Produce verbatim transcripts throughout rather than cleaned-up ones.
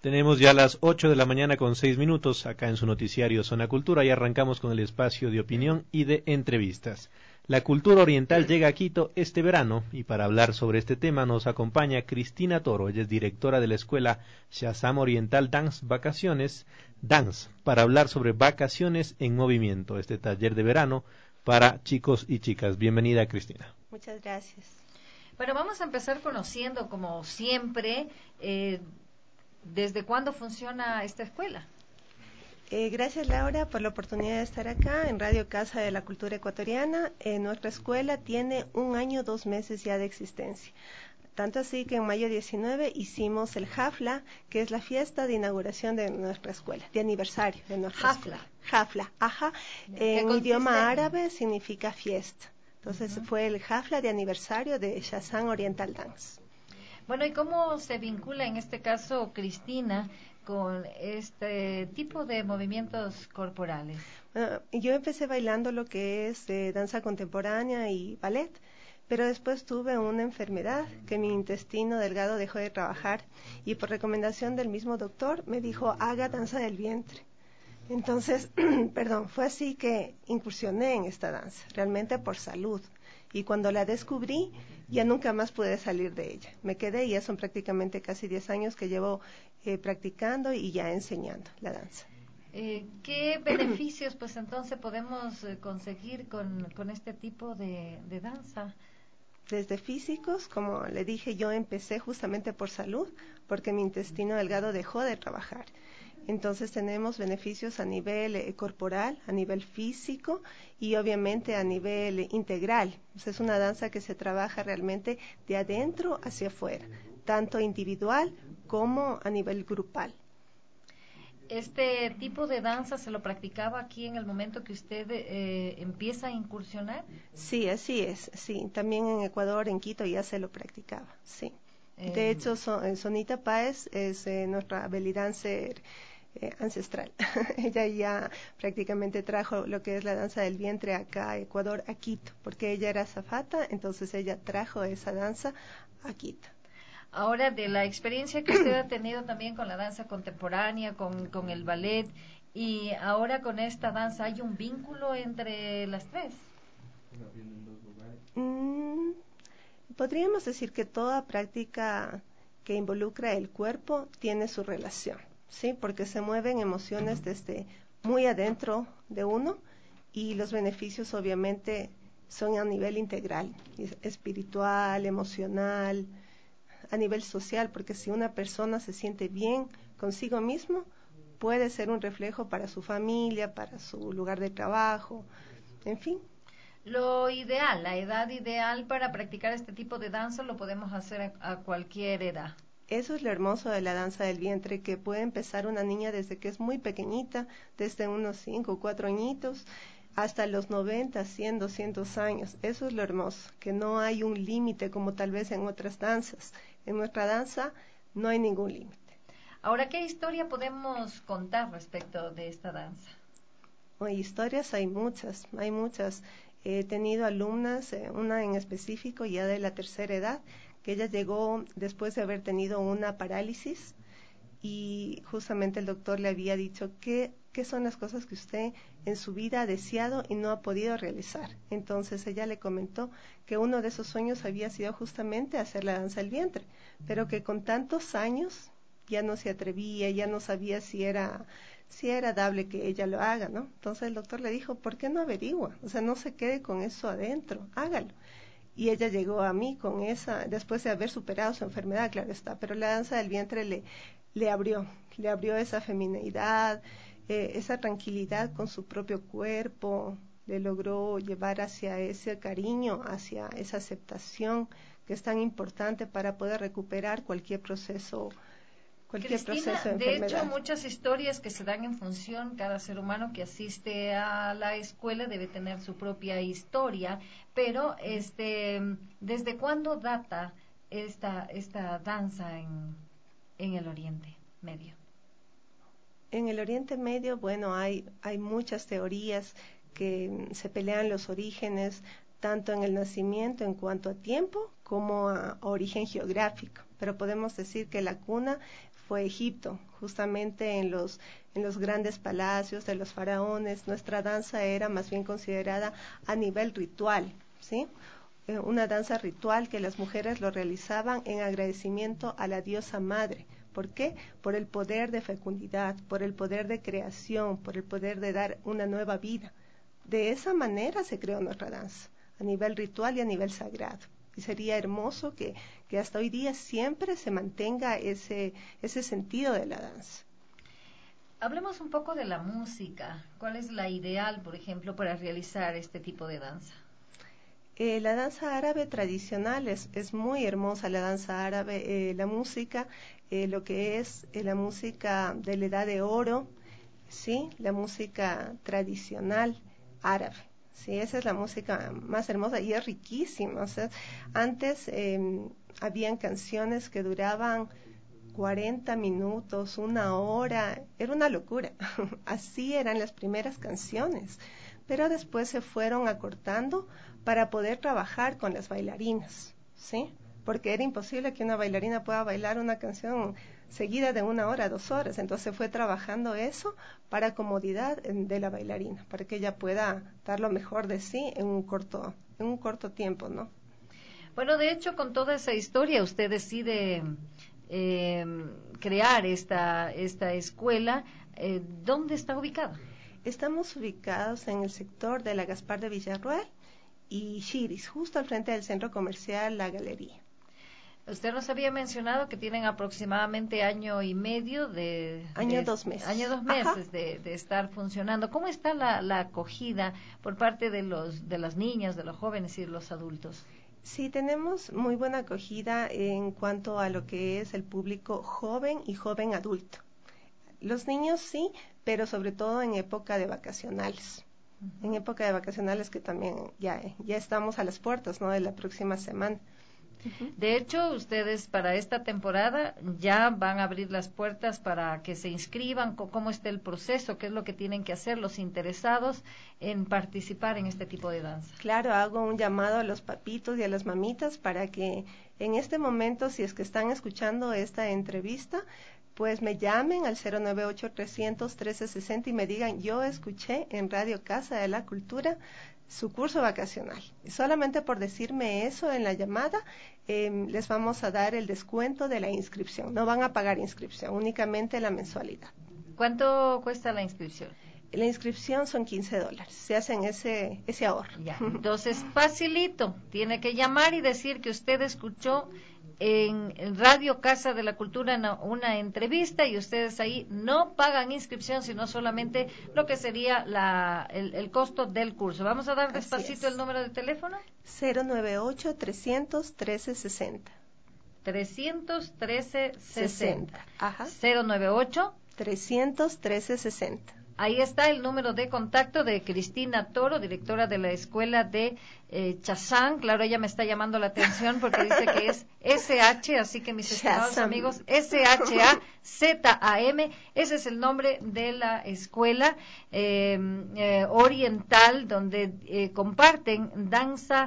Tenemos ya las ocho de la mañana con seis minutos acá en su noticiario Zona Cultura y arrancamos con el espacio de opinión y de entrevistas. La cultura oriental llega a Quito este verano y para hablar sobre este tema nos acompaña Cristina Toro. Ella es directora de la escuela Shazam Oriental Dance Vacaciones Dance para hablar sobre vacaciones en movimiento, este taller de verano para chicos y chicas. Bienvenida, Cristina. Muchas gracias. Bueno, vamos a empezar conociendo, como siempre, eh, ¿desde cuándo funciona esta escuela? Eh, gracias, Laura, por la oportunidad de estar acá en Radio Casa de la Cultura Ecuatoriana. Eh, nuestra escuela tiene un año, dos meses ya de existencia. Tanto así que en mayo diecinueve hicimos el Jafla, que es la fiesta de inauguración de nuestra escuela, de aniversario de nuestra Jafla. escuela. Jafla, ajá. En idioma árabe significa fiesta. Entonces uh-huh. fue el Jafla de aniversario de Shazam Oriental Dance. Bueno, ¿y cómo se vincula en este caso Cristina con este tipo de movimientos corporales? Bueno, yo empecé bailando lo que es eh, danza contemporánea y ballet, pero después tuve una enfermedad que mi intestino delgado dejó de trabajar y por recomendación del mismo doctor me dijo haga danza del vientre. Entonces, perdón, fue así que incursioné en esta danza, realmente por salud. Y cuando la descubrí, ya nunca más pude salir de ella. Me quedé y ya son prácticamente casi diez años que llevo eh, practicando y ya enseñando la danza. Eh, ¿Qué beneficios, pues entonces, podemos eh, conseguir con, con este tipo de, de danza? Desde físicos, como le dije, yo empecé justamente por salud, porque mi intestino delgado dejó de trabajar. Entonces tenemos beneficios a nivel eh, corporal, a nivel físico y obviamente a nivel eh, integral. O sea, es una danza que se trabaja realmente de adentro hacia afuera, tanto individual como a nivel grupal. ¿Este tipo de danza se lo practicaba aquí en el momento que usted eh, empieza a incursionar? Sí, así es, sí. También en Ecuador, en Quito, ya se lo practicaba, sí. Eh, de hecho, son, Sonita Páez es eh, nuestra belly dancer eh, ancestral. Ella ya prácticamente trajo lo que es la danza del vientre acá a Ecuador, a Quito, porque ella era azafata, entonces ella trajo esa danza a Quito. Ahora, de la experiencia que usted ha tenido también con la danza contemporánea, con, con el ballet, y ahora con esta danza, ¿hay un vínculo entre las tres? Mm, podríamos decir que toda práctica que involucra el cuerpo tiene su relación, ¿sí? Porque se mueven emociones desde muy adentro de uno y los beneficios obviamente son a nivel integral, espiritual, emocional, a nivel social, porque si una persona se siente bien consigo mismo, puede ser un reflejo para su familia, para su lugar de trabajo, en fin. Lo ideal, la edad ideal para practicar este tipo de danza lo podemos hacer a, a cualquier edad. Eso es lo hermoso de la danza del vientre, que puede empezar una niña desde que es muy pequeñita, desde unos cinco o cuatro añitos, hasta los noventa, cien, doscientos años. Eso es lo hermoso, que no hay un límite como tal vez en otras danzas. En nuestra danza no hay ningún límite. Ahora, ¿qué historia podemos contar respecto de esta danza? Hoy historias hay muchas, hay muchas. He tenido alumnas, eh, una en específico ya de la tercera edad, que ella llegó después de haber tenido una parálisis y justamente el doctor le había dicho que qué son las cosas que usted en su vida ha deseado y no ha podido realizar. Entonces ella le comentó que uno de esos sueños había sido justamente hacer la danza del vientre, pero que con tantos años ya no se atrevía, ya no sabía si era si era dable que ella lo haga, ¿no? Entonces el doctor le dijo, ¿por qué no averigua? O sea, no se quede con eso adentro, hágalo. Y ella llegó a mí con esa, después de haber superado su enfermedad, claro está, pero la danza del vientre le, le abrió, le abrió esa femineidad, eh, esa tranquilidad con su propio cuerpo, le logró llevar hacia ese cariño, hacia esa aceptación que es tan importante para poder recuperar cualquier proceso cualquier Cristina, proceso de de enfermedad. hecho, muchas historias que se dan en función, cada ser humano que asiste a la escuela debe tener su propia historia, pero este, ¿desde cuándo data esta, esta danza en, en el Oriente Medio? En el Oriente Medio, bueno, hay, hay muchas teorías que se pelean los orígenes, tanto en el nacimiento en cuanto a tiempo como a, a origen geográfico, pero podemos decir que la cuna fue Egipto. Justamente en los, en los grandes palacios de los faraones, nuestra danza era más bien considerada a nivel ritual, ¿sí? Eh, una danza ritual que las mujeres lo realizaban en agradecimiento a la diosa madre. ¿Por qué? Por el poder de fecundidad, por el poder de creación, por el poder de dar una nueva vida. De esa manera se creó nuestra danza, a nivel ritual y a nivel sagrado. Y sería hermoso que, que hasta hoy día siempre se mantenga ese, ese sentido de la danza. Hablemos un poco de la música. ¿Cuál es la ideal, por ejemplo, para realizar este tipo de danza? Eh, la danza árabe tradicional es, es muy hermosa, la danza árabe, eh, la música, eh, lo que es eh, la música de la edad de oro, ¿sí? La música tradicional árabe. Sí, esa es la música más hermosa y es riquísima. O sea, antes eh, habían canciones que duraban cuarenta minutos, una hora, era una locura. Así eran las primeras canciones, pero después se fueron acortando para poder trabajar con las bailarinas, ¿sí? Porque era imposible que una bailarina pueda bailar una canción seguida de una hora, dos horas. Entonces se fue trabajando eso para comodidad de la bailarina, para que ella pueda dar lo mejor de sí en un corto, en un corto tiempo, ¿no? Bueno, de hecho, con toda esa historia, usted decide eh, crear esta, esta escuela. Eh, ¿Dónde está ubicada? Estamos ubicados en el sector de la Gaspar de Villarroel y Chiris, justo al frente del centro comercial La Galería. Usted nos había mencionado que tienen aproximadamente año y medio de... Año de, dos meses. Año dos meses de, de estar funcionando. ¿Cómo está la, la acogida por parte de los de las niñas, de los jóvenes y de los adultos? Sí, tenemos muy buena acogida en cuanto a lo que es el público joven y joven adulto. Los niños sí, pero sobre todo en época de vacacionales. Uh-huh. En época de vacacionales que también ya, ya estamos a las puertas, ¿no?, de la próxima semana. Uh-huh. De hecho, ustedes para esta temporada ya van a abrir las puertas para que se inscriban, cómo está el proceso, qué es lo que tienen que hacer los interesados en participar en este tipo de danza. Claro, hago un llamado a los papitos y a las mamitas para que en este momento, si es que están escuchando esta entrevista, pues me llamen al cero nueve ocho, trescientos, trece sesenta y me digan, yo escuché en Radio Casa de la Cultura su curso vacacional. Solamente por decirme eso en la llamada, eh, les vamos a dar el descuento de la inscripción. No van a pagar inscripción, únicamente la mensualidad. ¿Cuánto cuesta la inscripción? La inscripción son quince dólares. Se hacen ese, ese ahorro. Ya, entonces, facilito. Tiene que llamar y decir que usted escuchó en Radio Casa de la Cultura una, una entrevista y ustedes ahí no pagan inscripción, sino solamente lo que sería la, el, el costo del curso. Vamos a dar despacito el número de teléfono. cero nueve ocho, trescientos, trece sesenta. trescientos trece sesenta. Ajá. cero nueve ocho, trescientos trece sesenta. Ahí está el número de contacto de Cristina Toro, directora de la escuela de eh, Chazán. Claro, ella me está llamando la atención porque dice que es S H, así que mis estimados Chazam. amigos, S H A Z A M, ese es el nombre de la escuela eh, eh, oriental donde eh, comparten danza,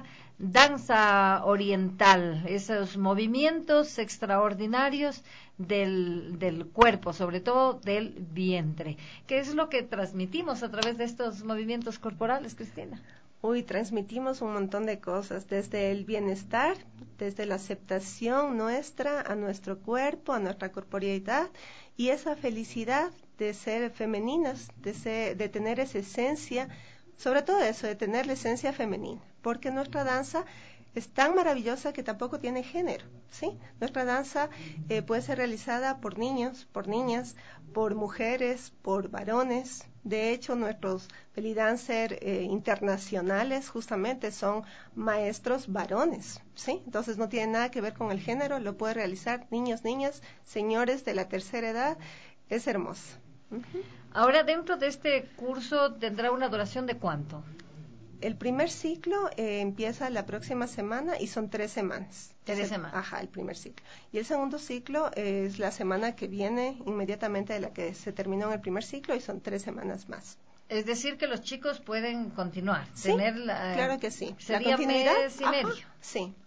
danza oriental, esos movimientos extraordinarios del, del cuerpo, sobre todo del vientre. ¿Qué es lo que transmitimos a través de estos movimientos corporales, Cristina? Uy, transmitimos un montón de cosas, desde el bienestar, desde la aceptación nuestra a nuestro cuerpo, a nuestra corporeidad y esa felicidad de ser femeninas, de, ser, de tener esa esencia, sobre todo eso, de tener la esencia femenina, porque nuestra danza es tan maravillosa que tampoco tiene género, ¿sí? Nuestra danza eh, puede ser realizada por niños, por niñas, por mujeres, por varones. De hecho, nuestros belly dancers eh, internacionales justamente son maestros varones, ¿sí? Entonces no tiene nada que ver con el género, lo puede realizar niños, niñas, señores de la tercera edad, es hermoso. Uh-huh. Ahora, dentro de este curso, ¿tendrá una duración de cuánto? El primer ciclo eh, empieza la próxima semana y son tres semanas. Tres semanas. Ajá, el primer ciclo. Y el segundo ciclo eh, es la semana que viene, inmediatamente de la que se terminó en el primer ciclo, y son tres semanas más. Es decir, que los chicos pueden continuar, Sí, tener la... claro que sí. Sería mes y Ajá, medio. Sí,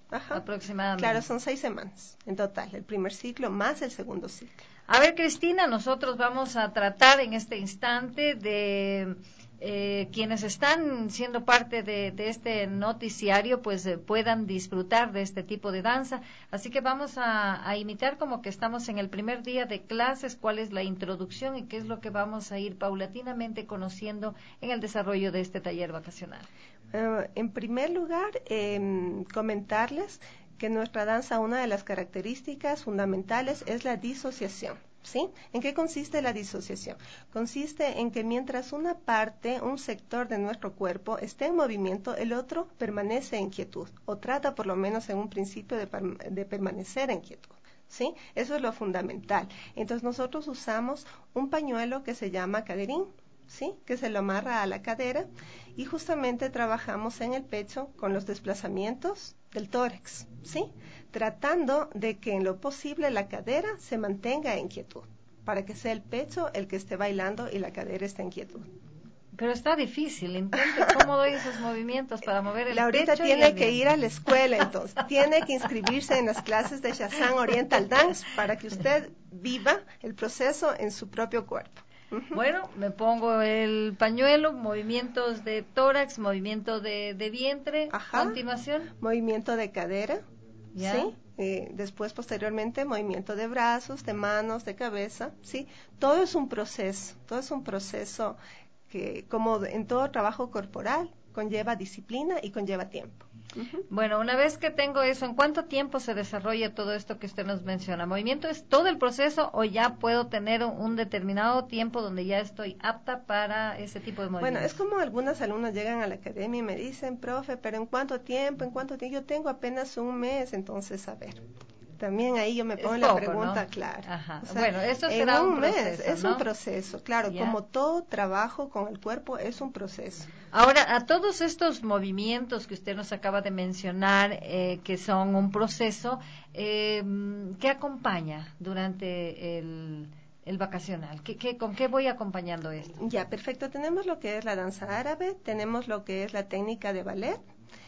Ajá. Aproximadamente. Claro, son seis semanas en total, el primer ciclo más el segundo ciclo. A ver, Cristina, nosotros vamos a tratar en este instante de eh, quienes están siendo parte de, de este noticiario, pues eh, puedan disfrutar de este tipo de danza. Así que vamos a, a imitar como que estamos en el primer día de clases, cuál es la introducción y qué es lo que vamos a ir paulatinamente conociendo en el desarrollo de este taller vacacional. Uh, en primer lugar, eh, comentarles que nuestra danza, una de las características fundamentales es la disociación. ¿Sí? ¿En qué consiste la disociación? Consiste en que mientras una parte, un sector de nuestro cuerpo esté en movimiento, el otro permanece en quietud, o trata por lo menos en un principio de, de permanecer en quietud. ¿Sí? Eso es lo fundamental. Entonces nosotros usamos un pañuelo que se llama caderín, ¿sí? Que se lo amarra a la cadera y justamente trabajamos en el pecho con los desplazamientos del tórax, ¿sí? Tratando de que en lo posible la cadera se mantenga en quietud, para que sea el pecho el que esté bailando y la cadera esté en quietud. Pero está difícil, intente cómo doy esos movimientos para mover el Laurita pecho. Laurita tiene que ir a la escuela, entonces, tiene que inscribirse en las clases de Shazam Oriental Dance para que usted viva el proceso en su propio cuerpo. Uh-huh. Bueno, me pongo el pañuelo, movimientos de tórax, movimiento de, de vientre, Ajá. Continuación. Movimiento de cadera, ¿ya? ¿sí? Eh, después, posteriormente, movimiento de brazos, de manos, de cabeza, ¿sí? Todo es un proceso, todo es un proceso que, como en todo trabajo corporal, conlleva disciplina y conlleva tiempo. Uh-huh. Bueno, una vez que tengo eso, ¿en cuánto tiempo se desarrolla todo esto que usted nos menciona? ¿Movimiento es todo el proceso o ya puedo tener un determinado tiempo donde ya estoy apta para ese tipo de movimientos? Bueno, es como algunas alumnas llegan a la academia y me dicen, profe, pero ¿en cuánto tiempo? ¿En cuánto tiempo? Yo tengo apenas un mes, entonces, a ver. También ahí yo me pongo es la poco, pregunta ¿no? clara. Ajá. O sea, bueno, eso será un, un mes, proceso, es ¿no? un proceso, claro, ¿ya? Como todo trabajo con el cuerpo es un proceso. Ahora, a todos estos movimientos que usted nos acaba de mencionar, eh, que son un proceso, eh, ¿qué acompaña durante el, el vacacional? ¿Qué, qué, ¿Con qué voy acompañando esto? Ya, perfecto. Tenemos lo que es la danza árabe, tenemos lo que es la técnica de ballet,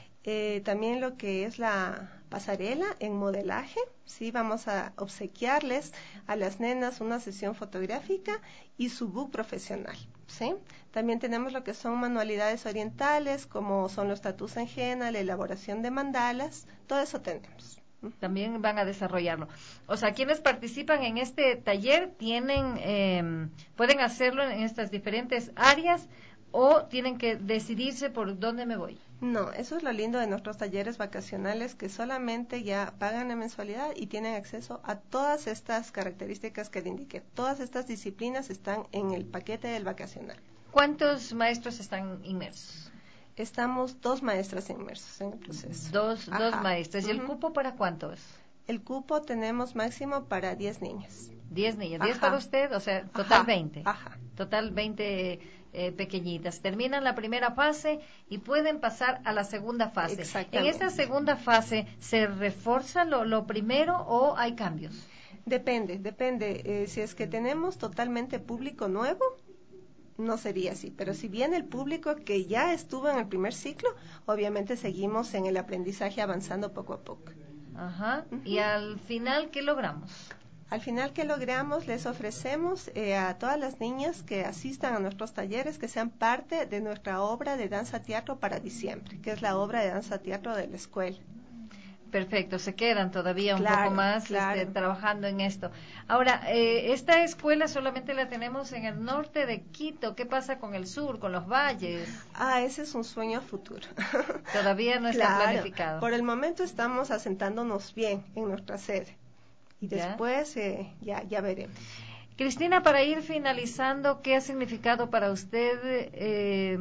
eh, también lo que es la pasarela en modelaje, sí, vamos a obsequiarles a las nenas una sesión fotográfica y su book profesional, sí. También tenemos lo que son manualidades orientales, como son los tatús en henna, la elaboración de mandalas, todo eso tenemos. También van a desarrollarlo. O sea, quienes participan en este taller tienen, eh, pueden hacerlo en estas diferentes áreas o tienen que decidirse por dónde me voy. No, eso es lo lindo de nuestros talleres vacacionales, que solamente ya pagan la mensualidad y tienen acceso a todas estas características que le indiqué. Todas estas disciplinas están en el paquete del vacacional. ¿Cuántos maestros están inmersos? Estamos dos maestras inmersos en el proceso. Dos, dos maestras. ¿Y el uh-huh. cupo para cuántos? El cupo tenemos máximo para diez niñas. Diez niñas. ¿Diez Ajá. para usted? O sea, total Ajá. veinte. Ajá. Total veinte eh, pequeñitas. Terminan la primera fase y pueden pasar a la segunda fase. Exactamente. En esta segunda fase, ¿se refuerza lo, lo primero o hay cambios? Depende, depende. Eh, si es que tenemos totalmente público nuevo, no sería así, pero si viene el público que ya estuvo en el primer ciclo, obviamente seguimos en el aprendizaje avanzando poco a poco. Ajá. Uh-huh. Y al final, ¿qué logramos? Al final, ¿qué logramos? Les ofrecemos eh, a todas las niñas que asistan a nuestros talleres que sean parte de nuestra obra de danza teatro para diciembre, que es la obra de danza teatro de la escuela. Perfecto, se quedan todavía un claro, poco más claro. este, trabajando en esto. Ahora, eh, esta escuela solamente la tenemos en el norte de Quito. ¿Qué pasa con el sur, con los valles? Ah, ese es un sueño futuro. Todavía no está claro. planificado. Por el momento estamos asentándonos bien en nuestra sede y después ¿Ya? Eh, ya, ya veremos. Cristina, para ir finalizando, ¿qué ha significado para usted eh,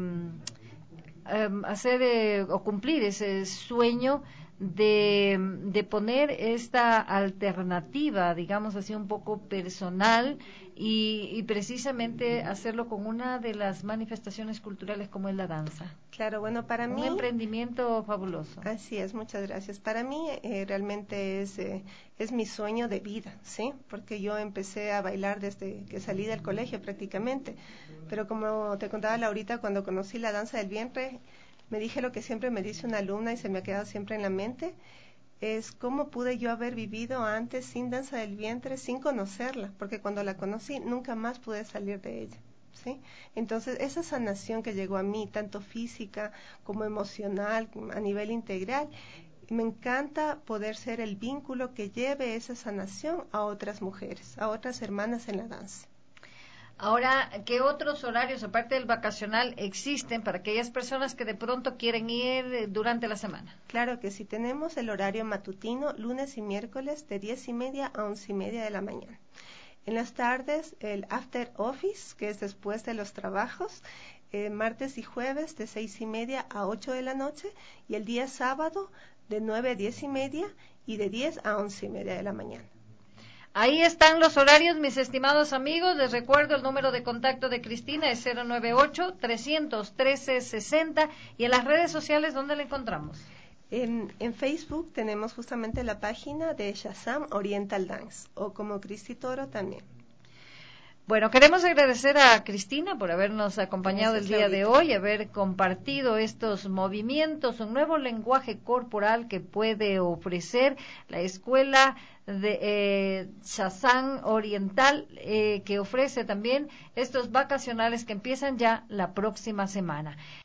eh, hacer eh, o cumplir ese sueño de, de poner esta alternativa, digamos así, un poco personal y, y precisamente hacerlo con una de las manifestaciones culturales como es la danza? Claro, bueno, para un mí... Un emprendimiento fabuloso. Así es, muchas gracias. Para mí eh, realmente es, eh, es mi sueño de vida, ¿sí? Porque yo empecé a bailar desde que salí del colegio prácticamente, pero como te contaba Laurita, cuando conocí la danza del vientre, me dije lo que siempre me dice una alumna y se me ha quedado siempre en la mente, es cómo pude yo haber vivido antes sin danza del vientre, sin conocerla, porque cuando la conocí nunca más pude salir de ella. ¿Sí? Entonces, esa sanación que llegó a mí, tanto física como emocional, a nivel integral, me encanta poder ser el vínculo que lleve esa sanación a otras mujeres, a otras hermanas en la danza. Ahora, ¿qué otros horarios, aparte del vacacional, existen para aquellas personas que de pronto quieren ir durante la semana? Claro que sí, tenemos el horario matutino, lunes y miércoles, de diez y media a once y media de la mañana. En las tardes, el after office, que es después de los trabajos, eh, martes y jueves, de seis y media a ocho de la noche, y el día sábado, de nueve a diez y media, y de diez a once y media de la mañana. Ahí están los horarios, mis estimados amigos. Les recuerdo el número de contacto de Cristina es cero nueve ocho, tres uno tres, sesenta, y en las redes sociales, ¿dónde la encontramos? En, en Facebook tenemos justamente la página de Shazam Oriental Dance, o como Cristi Toro también. Bueno, queremos agradecer a Cristina por habernos acompañado Gracias, el día Laurita. de hoy, haber compartido estos movimientos, un nuevo lenguaje corporal que puede ofrecer la escuela de eh, Shazam Oriental, eh, que ofrece también estos vacacionales que empiezan ya la próxima semana.